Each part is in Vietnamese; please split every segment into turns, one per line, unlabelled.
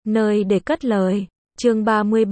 Nơi để cất lời. Chương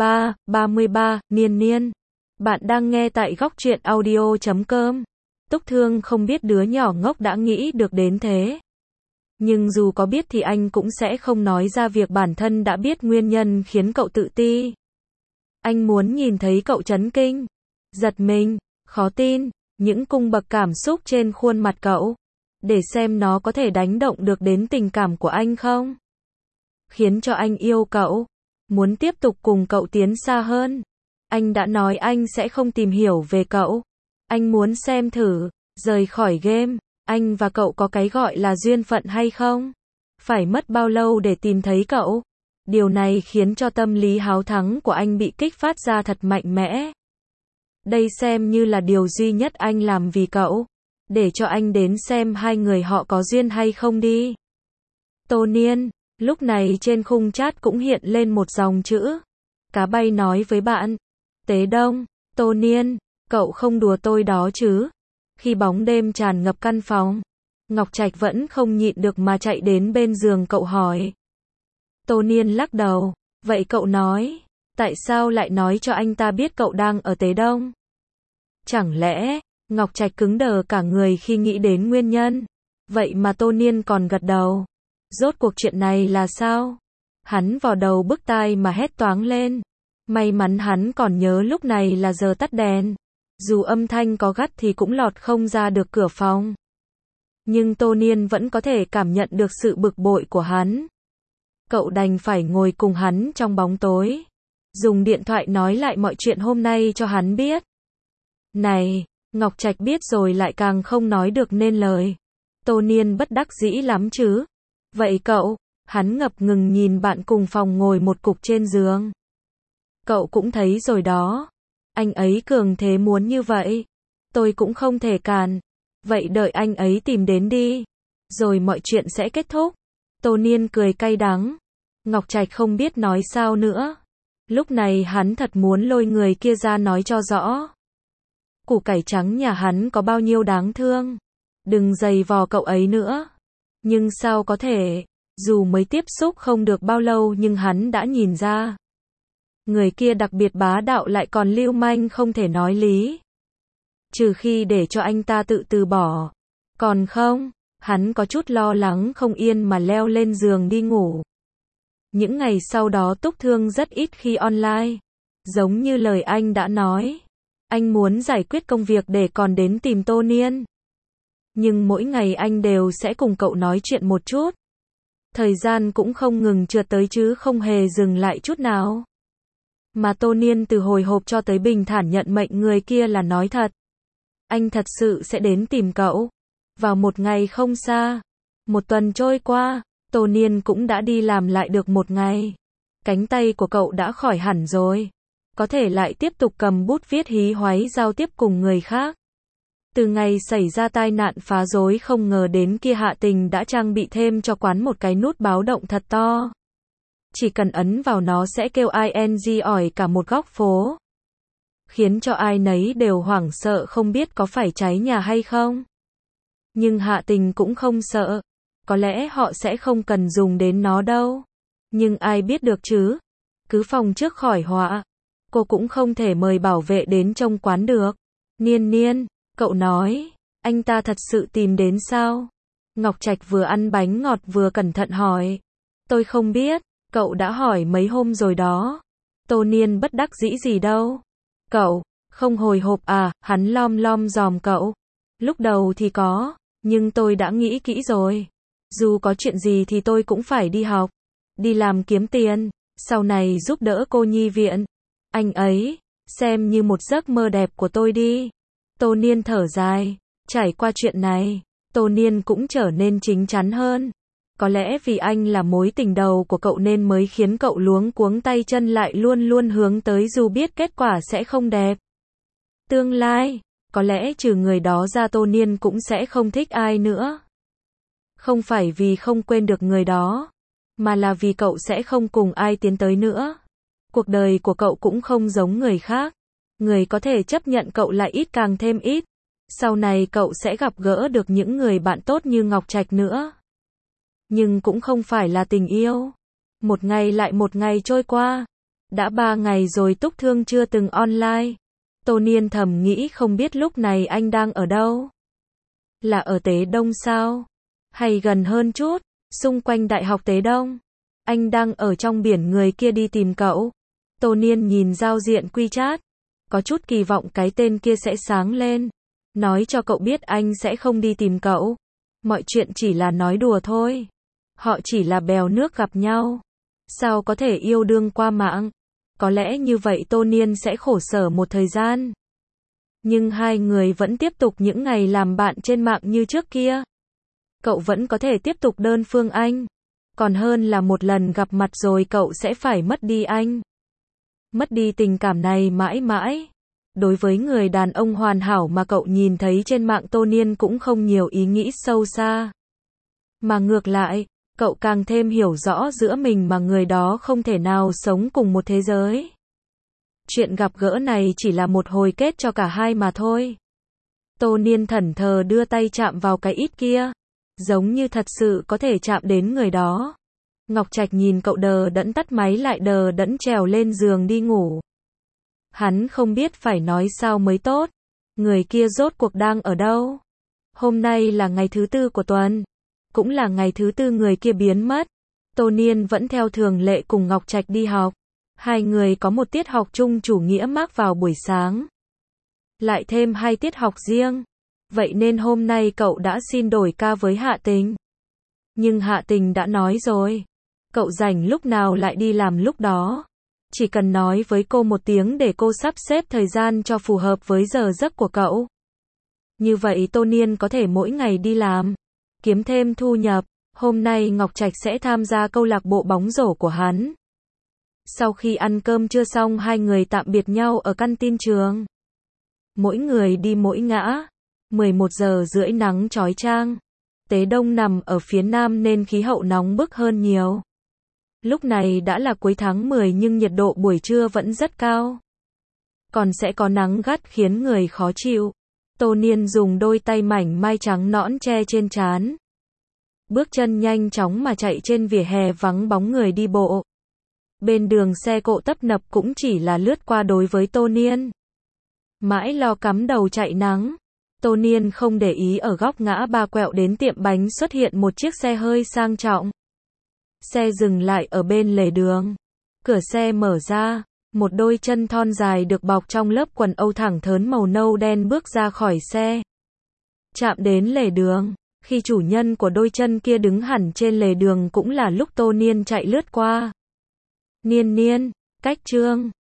33, Niên Niên. Bạn đang nghe tại góc truyện audio.com. Túc Thương không biết đứa nhỏ ngốc đã nghĩ được đến thế. Nhưng dù có biết thì anh cũng sẽ không nói ra việc bản thân đã biết nguyên nhân khiến cậu tự ti. Anh muốn nhìn thấy cậu chấn kinh, giật mình, khó tin, những cung bậc cảm xúc trên khuôn mặt cậu. Để xem nó có thể đánh động được đến tình cảm của anh không? Khiến cho anh yêu cậu, muốn tiếp tục cùng cậu tiến xa hơn. Anh đã nói anh sẽ không tìm hiểu về cậu. Anh muốn xem thử, rời khỏi game, anh và cậu có cái gọi là duyên phận hay không? Phải mất bao lâu để tìm thấy cậu? Điều này khiến cho tâm lý háo thắng của anh bị kích phát ra thật mạnh mẽ. Đây xem như là điều duy nhất anh làm vì cậu. Để cho anh đến xem hai người họ có duyên hay không đi. Tô Niên. Lúc này trên khung chat cũng hiện lên một dòng chữ. Cá bay nói với bạn. Tế Đông, Tô Niên, cậu không đùa tôi đó chứ? Khi bóng đêm tràn ngập căn phòng, Ngọc Trạch vẫn không nhịn được mà chạy đến bên giường cậu hỏi. Tô Niên lắc đầu. Vậy cậu nói, tại sao lại nói cho anh ta biết cậu đang ở Tế Đông? Chẳng lẽ, Ngọc Trạch cứng đờ cả người khi nghĩ đến nguyên nhân. Vậy mà Tô Niên còn gật đầu. Rốt cuộc chuyện này là sao? Hắn vò đầu bứt tai mà hét toáng lên. May mắn hắn còn nhớ lúc này là giờ tắt đèn. Dù âm thanh có gắt thì cũng lọt không ra được cửa phòng. Nhưng Tô Niên vẫn có thể cảm nhận được sự bực bội của hắn. Cậu đành phải ngồi cùng hắn trong bóng tối. Dùng điện thoại nói lại mọi chuyện hôm nay cho hắn biết. Này, Ngọc Trạch biết rồi lại càng không nói được nên lời. Tô Niên bất đắc dĩ lắm chứ. Vậy cậu, hắn ngập ngừng nhìn bạn cùng phòng ngồi một cục trên giường. Cậu cũng thấy rồi đó. Anh ấy cường thế muốn như vậy. Tôi cũng không thể cản. Vậy đợi anh ấy tìm đến đi. Rồi mọi chuyện sẽ kết thúc. Tô Niên cười cay đắng. Ngọc Trạch không biết nói sao nữa. Lúc này hắn thật muốn lôi người kia ra nói cho rõ. Củ cải trắng nhà hắn có bao nhiêu đáng thương. Đừng giày vò cậu ấy nữa. Nhưng sao có thể, dù mới tiếp xúc không được bao lâu nhưng hắn đã nhìn ra. Người kia đặc biệt bá đạo lại còn lưu manh không thể nói lý. Trừ khi để cho anh ta tự từ bỏ. Còn không, hắn có chút lo lắng không yên mà leo lên giường đi ngủ. Những ngày sau đó Túc Thương rất ít khi online. Giống như lời anh đã nói. Anh muốn giải quyết công việc để còn đến tìm Tô Niên. Nhưng mỗi ngày anh đều sẽ cùng cậu nói chuyện một chút. Thời gian cũng không ngừng trượt tới chứ không hề dừng lại chút nào. Mà Tô Niên từ hồi hộp cho tới bình thản nhận mệnh người kia là nói thật. Anh thật sự sẽ đến tìm cậu. Vào một ngày không xa. Một tuần trôi qua, Tô Niên cũng đã đi làm lại được một ngày. Cánh tay của cậu đã khỏi hẳn rồi. Có thể lại tiếp tục cầm bút viết hí hoáy giao tiếp cùng người khác. Từ ngày xảy ra tai nạn phá rối không ngờ đến kia Hạ Tình đã trang bị thêm cho quán một cái nút báo động thật to. Chỉ cần ấn vào nó sẽ kêu ing ỏi cả một góc phố. Khiến cho ai nấy đều hoảng sợ không biết có phải cháy nhà hay không. Nhưng Hạ Tình cũng không sợ. Có lẽ họ sẽ không cần dùng đến nó đâu. Nhưng ai biết được chứ. Cứ phòng trước khỏi họa. Cô cũng không thể mời bảo vệ đến trông quán được. Niên Niên, cậu nói, anh ta thật sự tìm đến sao? Ngọc Trạch vừa ăn bánh ngọt vừa cẩn thận hỏi. Tôi không biết, cậu đã hỏi mấy hôm rồi đó. Tô Niên bất đắc dĩ gì đâu. Cậu, không hồi hộp à, hắn lom lom dòm cậu. Lúc đầu thì có, nhưng tôi đã nghĩ kỹ rồi. Dù có chuyện gì thì tôi cũng phải đi học, đi làm kiếm tiền, sau này giúp đỡ cô nhi viện. Anh ấy, xem như một giấc mơ đẹp của tôi đi. Tô Niên thở dài, trải qua chuyện này, Tô Niên cũng trở nên chín chắn hơn. Có lẽ vì anh là mối tình đầu của cậu nên mới khiến cậu luống cuống tay chân lại luôn luôn hướng tới dù biết kết quả sẽ không đẹp. Tương lai, có lẽ trừ người đó ra Tô Niên cũng sẽ không thích ai nữa. Không phải vì không quên được người đó, mà là vì cậu sẽ không cùng ai tiến tới nữa. Cuộc đời của cậu cũng không giống người khác. Người có thể chấp nhận cậu lại ít càng thêm ít. Sau này cậu sẽ gặp gỡ được những người bạn tốt như Ngọc Trạch nữa. Nhưng cũng không phải là tình yêu. Một ngày lại một ngày trôi qua. Đã 3 ngày rồi Túc Thương chưa từng online. Tô Niên thầm nghĩ không biết lúc này anh đang ở đâu. Là ở Tế Đông sao? Hay gần hơn chút, xung quanh Đại học Tế Đông. Anh đang ở trong biển, người kia đi tìm cậu. Tô Niên nhìn giao diện WeChat. Có chút kỳ vọng cái tên kia sẽ sáng lên. Nói cho cậu biết anh sẽ không đi tìm cậu. Mọi chuyện chỉ là nói đùa thôi. Họ chỉ là bèo nước gặp nhau. Sao có thể yêu đương qua mạng? Có lẽ như vậy Tô Niên sẽ khổ sở một thời gian. Nhưng hai người vẫn tiếp tục những ngày làm bạn trên mạng như trước kia. Cậu vẫn có thể tiếp tục đơn phương anh. Còn hơn là một lần gặp mặt rồi cậu sẽ phải mất đi anh. Mất đi tình cảm này mãi mãi. Đối với người đàn ông hoàn hảo mà cậu nhìn thấy trên mạng, Tô Niên cũng không nhiều ý nghĩ sâu xa. Mà ngược lại, cậu càng thêm hiểu rõ giữa mình mà người đó không thể nào sống cùng một thế giới. Chuyện gặp gỡ này chỉ là một hồi kết cho cả hai mà thôi. Tô Niên thẫn thờ đưa tay chạm vào cái ít kia. Giống như thật sự có thể chạm đến người đó. Ngọc Trạch nhìn cậu đờ đẫn tắt máy lại, đờ đẫn trèo lên giường đi ngủ. Hắn không biết phải nói sao mới tốt. Người kia rốt cuộc đang ở đâu? Hôm nay là ngày thứ 4 của tuần. Cũng là ngày thứ 4 người kia biến mất. Tô Niên vẫn theo thường lệ cùng Ngọc Trạch đi học. Hai người có một tiết học chung chủ nghĩa Mác vào buổi sáng. Lại thêm 2 tiết học riêng. Vậy nên hôm nay cậu đã xin đổi ca với Hạ Tình. Nhưng Hạ Tình đã nói rồi. Cậu rảnh lúc nào lại đi làm lúc đó. Chỉ cần nói với cô một tiếng để cô sắp xếp thời gian cho phù hợp với giờ giấc của cậu. Như vậy Tô Niên có thể mỗi ngày đi làm, kiếm thêm thu nhập. Hôm nay Ngọc Trạch sẽ tham gia câu lạc bộ bóng rổ của hắn. Sau khi ăn cơm trưa xong, hai người tạm biệt nhau ở căn tin trường. Mỗi người đi mỗi ngã. 11 giờ rưỡi nắng chói chang. Tế Đông nằm ở phía nam nên khí hậu nóng bức hơn nhiều. Lúc này đã là cuối tháng 10 nhưng nhiệt độ buổi trưa vẫn rất cao. Còn sẽ có nắng gắt khiến người khó chịu. Tô Niên dùng đôi tay mảnh mai trắng nõn che trên trán. Bước chân nhanh chóng mà chạy trên vỉa hè vắng bóng người đi bộ. Bên đường xe cộ tấp nập cũng chỉ là lướt qua đối với Tô Niên. Mãi lo cắm đầu chạy nắng. Tô Niên không để ý ở góc ngã ba quẹo đến tiệm bánh xuất hiện một chiếc xe hơi sang trọng. Xe dừng lại ở bên lề đường. Cửa xe mở ra. Một đôi chân thon dài được bọc trong lớp quần âu thẳng thớn màu nâu đen bước ra khỏi xe. Chạm đến lề đường. Khi chủ nhân của đôi chân kia đứng hẳn trên lề đường cũng là lúc Tô Niên chạy lướt qua. Niên Niên, cách Trương.